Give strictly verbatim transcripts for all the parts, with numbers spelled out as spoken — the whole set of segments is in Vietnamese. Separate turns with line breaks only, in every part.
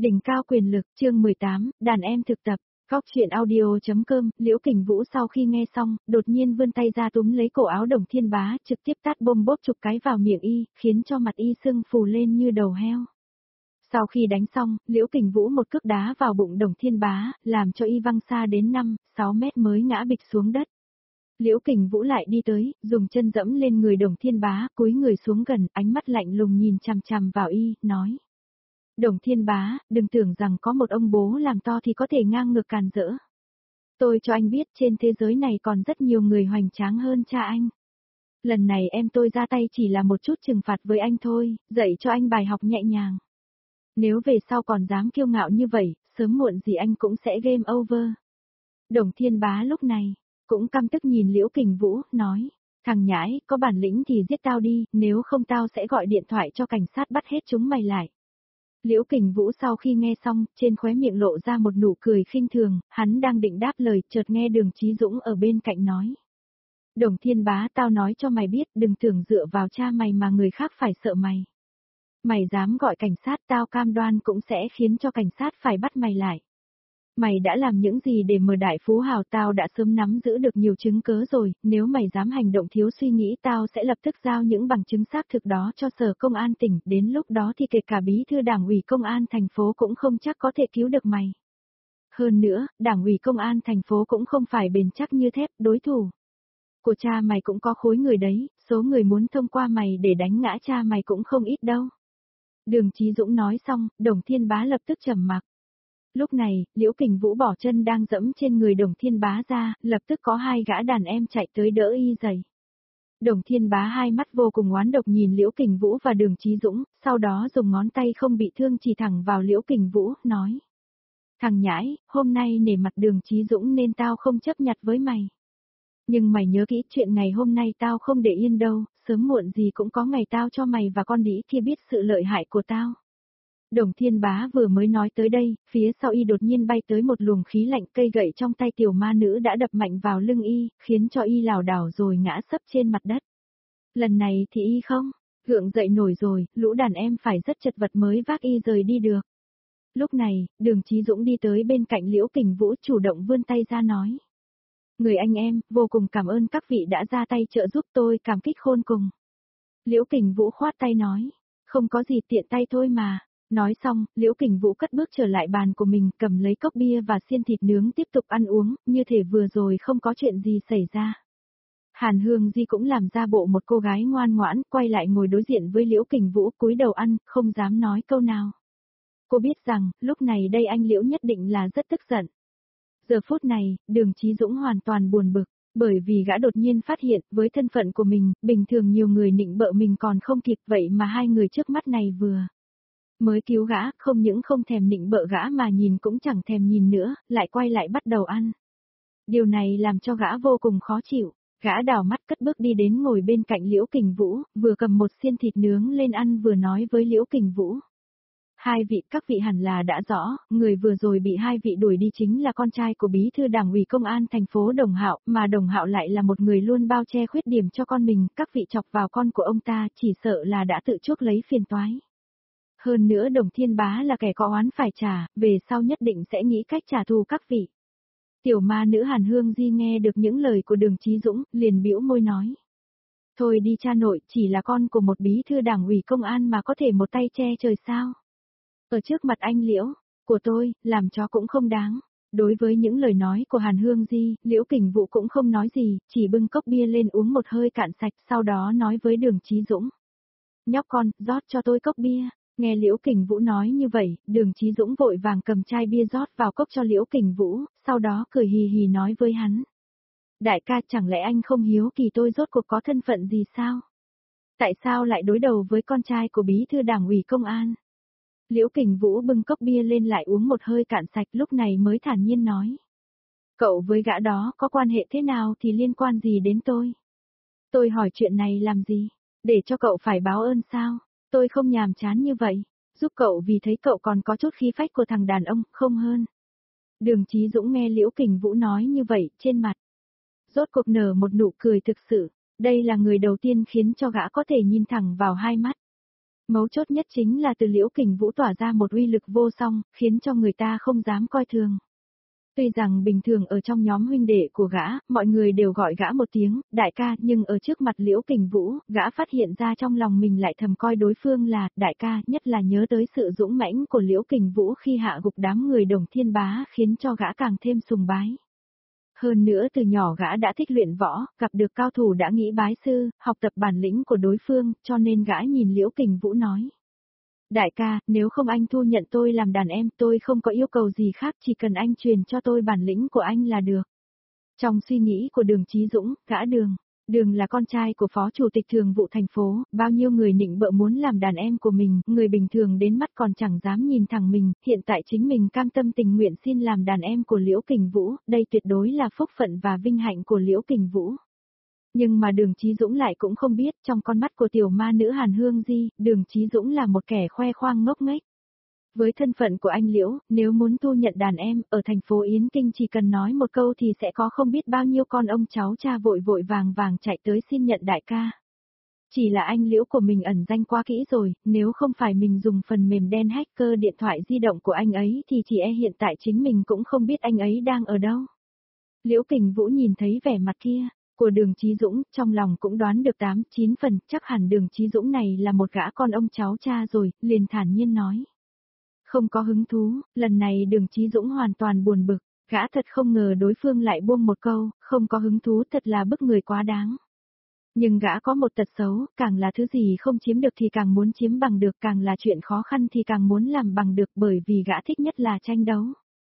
Đỉnh cao quyền lực, chương mười tám, đàn em thực tập, góc chuyện audio.com, Liễu Kình Vũ sau khi nghe xong, đột nhiên vươn tay ra túm lấy cổ áo Đồng Thiên Bá, trực tiếp tát bôm bốp chục cái vào miệng y, khiến cho mặt y sưng phù lên như đầu heo. Sau khi đánh xong, Liễu Kình Vũ một cước đá vào bụng Đồng Thiên Bá, làm cho y văng xa đến năm, sáu mét mới ngã bịch xuống đất. Liễu Kình Vũ lại đi tới, dùng chân dẫm lên người Đồng Thiên Bá, cúi người xuống gần, ánh mắt lạnh lùng nhìn chằm chằm vào y, nói. Đồng Thiên Bá, đừng tưởng rằng có một ông bố làm to thì có thể ngang ngược càn rỡ. Tôi cho anh biết trên thế giới này còn rất nhiều người hoành tráng hơn cha anh. Lần này em tôi ra tay chỉ là một chút trừng phạt với anh thôi, dạy cho anh bài học nhẹ nhàng. Nếu về sau còn dám kiêu ngạo như vậy, sớm muộn gì anh cũng sẽ game over. Đồng Thiên Bá lúc này, cũng căm tức nhìn Liễu Kình Vũ, nói, thằng nhãi, có bản lĩnh thì giết tao đi, nếu không tao sẽ gọi điện thoại cho cảnh sát bắt hết chúng mày lại. Liễu Kình Vũ sau khi nghe xong, trên khóe miệng lộ ra một nụ cười khinh thường, hắn đang định đáp lời, chợt nghe Đường Chí Dũng ở bên cạnh nói. Đồng Thiên Bá, tao nói cho mày biết, đừng tưởng dựa vào cha mày mà người khác phải sợ mày. Mày dám gọi cảnh sát, tao cam đoan cũng sẽ khiến cho cảnh sát phải bắt mày lại. Mày đã làm những gì để mời đại phú hào, tao đã sớm nắm giữ được nhiều chứng cớ rồi, nếu mày dám hành động thiếu suy nghĩ tao sẽ lập tức giao những bằng chứng xác thực đó cho sở công an tỉnh, đến lúc đó thì kể cả bí thư đảng ủy công an thành phố cũng không chắc có thể cứu được mày. Hơn nữa, đảng ủy công an thành phố cũng không phải bền chắc như thép, đối thủ của cha mày cũng có khối người đấy, số người muốn thông qua mày để đánh ngã cha mày cũng không ít đâu. Đường Chí Dũng nói xong, Đồng Thiên Bá lập tức trầm mặc. Lúc này, Liễu Kình Vũ bỏ chân đang dẫm trên người Đồng Thiên Bá ra, lập tức có hai gã đàn em chạy tới đỡ y giày. Đồng Thiên Bá hai mắt vô cùng oán độc nhìn Liễu Kình Vũ và Đường Chí Dũng, sau đó dùng ngón tay không bị thương chỉ thẳng vào Liễu Kình Vũ, nói. Thằng nhãi, hôm nay nể mặt Đường Chí Dũng nên tao không chấp nhặt với mày. Nhưng mày nhớ kỹ chuyện ngày hôm nay tao không để yên đâu, sớm muộn gì cũng có ngày tao cho mày và con đĩ kia biết sự lợi hại của tao. Đồng Thiên Bá vừa mới nói tới đây, phía sau y đột nhiên bay tới một luồng khí lạnh, cây gậy trong tay tiểu ma nữ đã đập mạnh vào lưng y, khiến cho y lảo đảo rồi ngã sấp trên mặt đất. Lần này thì y không gượng dậy nổi rồi, lũ đàn em phải rất chật vật mới vác y rời đi được. Lúc này, Đường Chí Dũng đi tới bên cạnh Liễu Kình Vũ chủ động vươn tay ra nói. Người anh em, vô cùng cảm ơn các vị đã ra tay trợ giúp tôi, cảm kích khôn cùng. Liễu Kình Vũ khoát tay nói, không có gì, tiện tay thôi mà. Nói xong, Liễu Kình Vũ cất bước trở lại bàn của mình, cầm lấy cốc bia và xiên thịt nướng tiếp tục ăn uống, như thể vừa rồi không có chuyện gì xảy ra. Hàn Hương Di cũng làm ra bộ một cô gái ngoan ngoãn, quay lại ngồi đối diện với Liễu Kình Vũ, cúi đầu ăn, không dám nói câu nào. Cô biết rằng, lúc này đây anh Liễu nhất định là rất tức giận. Giờ phút này, Đường Chí Dũng hoàn toàn buồn bực, bởi vì gã đột nhiên phát hiện, với thân phận của mình, bình thường nhiều người nịnh bợ mình còn không kịp, vậy mà hai người trước mắt này vừa mới cứu gã, không những không thèm nịnh bợ gã mà nhìn cũng chẳng thèm nhìn nữa, lại quay lại bắt đầu ăn. Điều này làm cho gã vô cùng khó chịu, gã đảo mắt cất bước đi đến ngồi bên cạnh Liễu Kình Vũ, vừa cầm một xiên thịt nướng lên ăn vừa nói với Liễu Kình Vũ. Hai vị, các vị hẳn là đã rõ, người vừa rồi bị hai vị đuổi đi chính là con trai của bí thư đảng ủy công an thành phố Đồng Hạo, mà Đồng Hạo lại là một người luôn bao che khuyết điểm cho con mình, các vị chọc vào con của ông ta chỉ sợ là đã tự chuốc lấy phiền toái. Hơn nữa Đồng Thiên Bá là kẻ có oán phải trả, về sau nhất định sẽ nghĩ cách trả thù các vị. Tiểu ma nữ Hàn Hương Di nghe được những lời của Đường Chí Dũng, liền bĩu môi nói. Thôi đi cha nội, chỉ là con của một bí thư đảng ủy công an mà có thể một tay che trời sao. Ở trước mặt anh Liễu, của tôi, làm chó cũng không đáng. Đối với những lời nói của Hàn Hương Di, Liễu Kình Vũ cũng không nói gì, chỉ bưng cốc bia lên uống một hơi cạn sạch, sau đó nói với Đường Chí Dũng. Nhóc con, rót cho tôi cốc bia. Nghe Liễu Kình Vũ nói như vậy, Đường Chí Dũng vội vàng cầm chai bia rót vào cốc cho Liễu Kình Vũ, sau đó cười hì hì nói với hắn. Đại ca, chẳng lẽ anh không hiếu kỳ tôi rốt cuộc có thân phận gì sao? Tại sao lại đối đầu với con trai của bí thư đảng ủy công an? Liễu Kình Vũ bưng cốc bia lên lại uống một hơi cạn sạch, lúc này mới thản nhiên nói. Cậu với gã đó có quan hệ thế nào thì liên quan gì đến tôi? Tôi hỏi chuyện này làm gì? Để cho cậu phải báo ơn sao? Tôi không nhàm chán như vậy, giúp cậu vì thấy cậu còn có chút khí phách của thằng đàn ông, không hơn. Đường Chí Dũng nghe Liễu Kình Vũ nói như vậy, trên mặt rốt cuộc nở một nụ cười thực sự, đây là người đầu tiên khiến cho gã có thể nhìn thẳng vào hai mắt. Mấu chốt nhất chính là từ Liễu Kình Vũ tỏa ra một uy lực vô song, khiến cho người ta không dám coi thường. Tuy rằng bình thường ở trong nhóm huynh đệ của gã, mọi người đều gọi gã một tiếng, đại ca, nhưng ở trước mặt Liễu Kình Vũ, gã phát hiện ra trong lòng mình lại thầm coi đối phương là, đại ca, nhất là nhớ tới sự dũng mãnh của Liễu Kình Vũ khi hạ gục đám người Đồng Thiên Bá khiến cho gã càng thêm sùng bái. Hơn nữa từ nhỏ gã đã thích luyện võ, gặp được cao thủ đã nghĩ bái sư, học tập bản lĩnh của đối phương, cho nên gã nhìn Liễu Kình Vũ nói. Đại ca, nếu không anh thu nhận tôi làm đàn em, tôi không có yêu cầu gì khác, chỉ cần anh truyền cho tôi bản lĩnh của anh là được. Trong suy nghĩ của Đường Chí Dũng, gã Đường, Đường là con trai của Phó Chủ tịch Thường vụ thành phố, bao nhiêu người nịnh bợ muốn làm đàn em của mình, người bình thường đến mắt còn chẳng dám nhìn thẳng mình, hiện tại chính mình cam tâm tình nguyện xin làm đàn em của Liễu Kình Vũ, đây tuyệt đối là phúc phận và vinh hạnh của Liễu Kình Vũ. Nhưng mà Đường Chí Dũng lại cũng không biết, trong con mắt của tiểu ma nữ Hàn Hương Di, Đường Chí Dũng là một kẻ khoe khoang ngốc nghếch. Với thân phận của anh Liễu, nếu muốn thu nhận đàn em, ở thành phố Yến Kinh chỉ cần nói một câu thì sẽ có không biết bao nhiêu con ông cháu cha vội vội vàng vàng chạy tới xin nhận đại ca. Chỉ là anh Liễu của mình ẩn danh quá kỹ rồi, nếu không phải mình dùng phần mềm đen hacker điện thoại di động của anh ấy thì chỉ e hiện tại chính mình cũng không biết anh ấy đang ở đâu. Liễu Kình Vũ nhìn thấy vẻ mặt kia của Đường Chí Dũng, trong lòng cũng đoán được tám, chín phần, chắc hẳn Đường Chí Dũng này là một gã con ông cháu cha rồi, liền thản nhiên nói. Không có hứng thú, lần này Đường Chí Dũng hoàn toàn buồn bực, gã thật không ngờ đối phương lại buông một câu, không có hứng thú thật là bức người quá đáng. Nhưng gã có một tật xấu, càng là thứ gì không chiếm được thì càng muốn chiếm bằng được, càng là chuyện khó khăn thì càng muốn làm bằng được, bởi vì gã thích nhất là tranh đấu.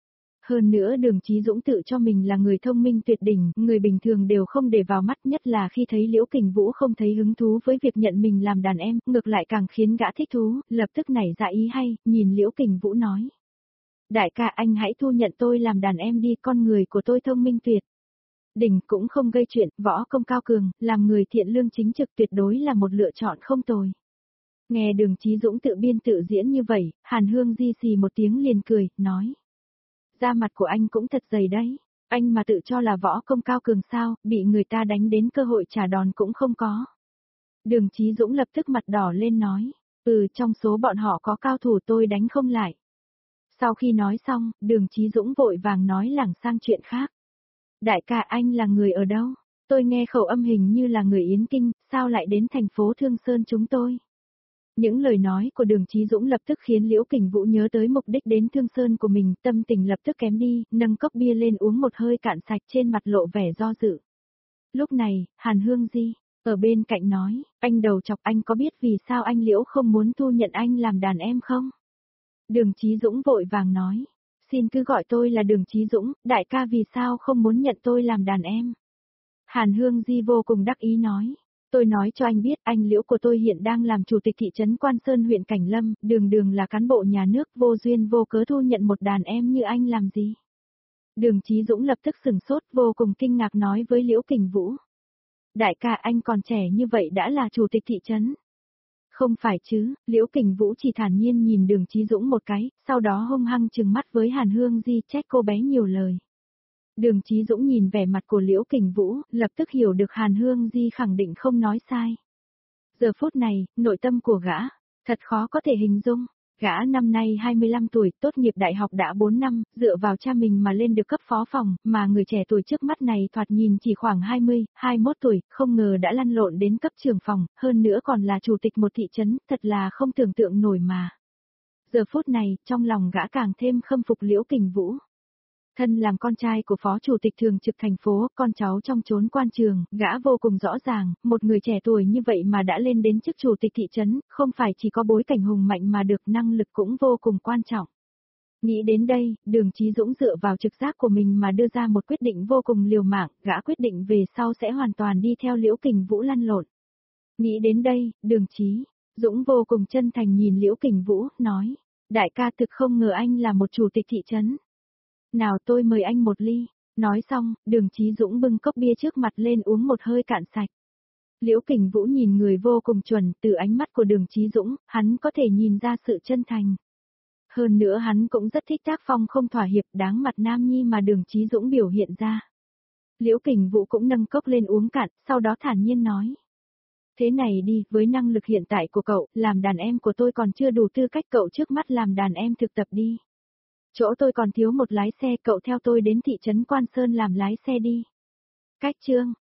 Hơn nữa Đường Chí Dũng tự cho mình là người thông minh tuyệt đỉnh, người bình thường đều không để vào mắt, nhất là khi thấy Liễu Kình Vũ không thấy hứng thú với việc nhận mình làm đàn em, ngược lại càng khiến gã thích thú, lập tức nảy ra ý hay, nhìn Liễu Kình Vũ nói. Đại ca, anh hãy thu nhận tôi làm đàn em đi, con người của tôi thông minh tuyệt đỉnh, cũng không gây chuyện, võ công cao cường, làm người thiện lương chính trực, tuyệt đối là một lựa chọn không tồi. Nghe Đường Chí Dũng tự biên tự diễn như vậy, Hàn Hương Di xì một tiếng liền cười, nói. Da mặt của anh cũng thật dày đấy, anh mà tự cho là võ công cao cường sao, bị người ta đánh đến cơ hội trả đòn cũng không có. Đường Chí Dũng lập tức mặt đỏ lên nói, ừ, trong số bọn họ có cao thủ tôi đánh không lại. Sau khi nói xong, Đường Chí Dũng vội vàng nói lảng sang chuyện khác. Đại ca, anh là người ở đâu? Tôi nghe khẩu âm hình như là người Yến Kinh, sao lại đến thành phố Thương Sơn chúng tôi? Những lời nói của Đường Chí Dũng lập tức khiến Liễu Kình Vũ nhớ tới mục đích đến Thương Sơn của mình, tâm tình lập tức kém đi, nâng cốc bia lên uống một hơi cạn sạch, trên mặt lộ vẻ do dự. Lúc này, Hàn Hương Di, ở bên cạnh nói, anh đầu chọc, anh có biết vì sao anh Liễu không muốn thu nhận anh làm đàn em không? Đường Chí Dũng vội vàng nói, xin cứ gọi tôi là Đường Chí Dũng, đại ca vì sao không muốn nhận tôi làm đàn em? Hàn Hương Di vô cùng đắc ý nói. Tôi nói cho anh biết, anh Liễu của tôi hiện đang làm chủ tịch thị trấn Quan Sơn huyện Cảnh Lâm, đường đường là cán bộ nhà nước, vô duyên vô cớ thu nhận một đàn em như anh làm gì. Đường Chí Dũng lập tức sừng sốt, vô cùng kinh ngạc nói với Liễu Kình Vũ. Đại ca, anh còn trẻ như vậy đã là chủ tịch thị trấn. Không phải chứ, Liễu Kình Vũ chỉ thản nhiên nhìn Đường Chí Dũng một cái, sau đó hung hăng trừng mắt với Hàn Hương Di, trách cô bé nhiều lời. Đường Chí Dũng nhìn vẻ mặt của Liễu Kình Vũ, lập tức hiểu được Hàn Hương Di khẳng định không nói sai. Giờ phút này, nội tâm của gã, thật khó có thể hình dung. Gã năm nay hai mươi lăm tuổi, tốt nghiệp đại học đã bốn năm, dựa vào cha mình mà lên được cấp phó phòng, mà người trẻ tuổi trước mắt này thoạt nhìn chỉ khoảng hai mươi, hai mươi mốt tuổi, không ngờ đã lăn lộn đến cấp trưởng phòng, hơn nữa còn là chủ tịch một thị trấn, thật là không tưởng tượng nổi mà. Giờ phút này, trong lòng gã càng thêm khâm phục Liễu Kình Vũ. Thân làm con trai của phó chủ tịch thường trực thành phố, con cháu trong chốn quan trường, gã vô cùng rõ ràng, một người trẻ tuổi như vậy mà đã lên đến chức chủ tịch thị trấn, không phải chỉ có bối cảnh hùng mạnh mà được, năng lực cũng vô cùng quan trọng. Nghĩ đến đây, Đường Chí Dũng dựa vào trực giác của mình mà đưa ra một quyết định vô cùng liều mạng, gã quyết định về sau sẽ hoàn toàn đi theo Liễu Kình Vũ lăn lộn. Nghĩ đến đây, Đường Chí Dũng vô cùng chân thành nhìn Liễu Kình Vũ, nói, đại ca, thực không ngờ anh là một chủ tịch thị trấn. Nào tôi mời anh một ly. Nói xong, Đường Chí Dũng bưng cốc bia trước mặt lên uống một hơi cạn sạch. Liễu Kình Vũ nhìn người vô cùng chuẩn, từ ánh mắt của Đường Chí Dũng, hắn có thể nhìn ra sự chân thành. Hơn nữa hắn cũng rất thích tác phong không thỏa hiệp, đáng mặt nam nhi mà Đường Chí Dũng biểu hiện ra. Liễu Kình Vũ cũng nâng cốc lên uống cạn, sau đó thản nhiên nói. Thế này đi, với năng lực hiện tại của cậu, làm đàn em của tôi còn chưa đủ tư cách, cậu trước mắt làm đàn em thực tập đi. Chỗ tôi còn thiếu một lái xe, cậu theo tôi đến thị trấn Quan Sơn làm lái xe đi. Cách chương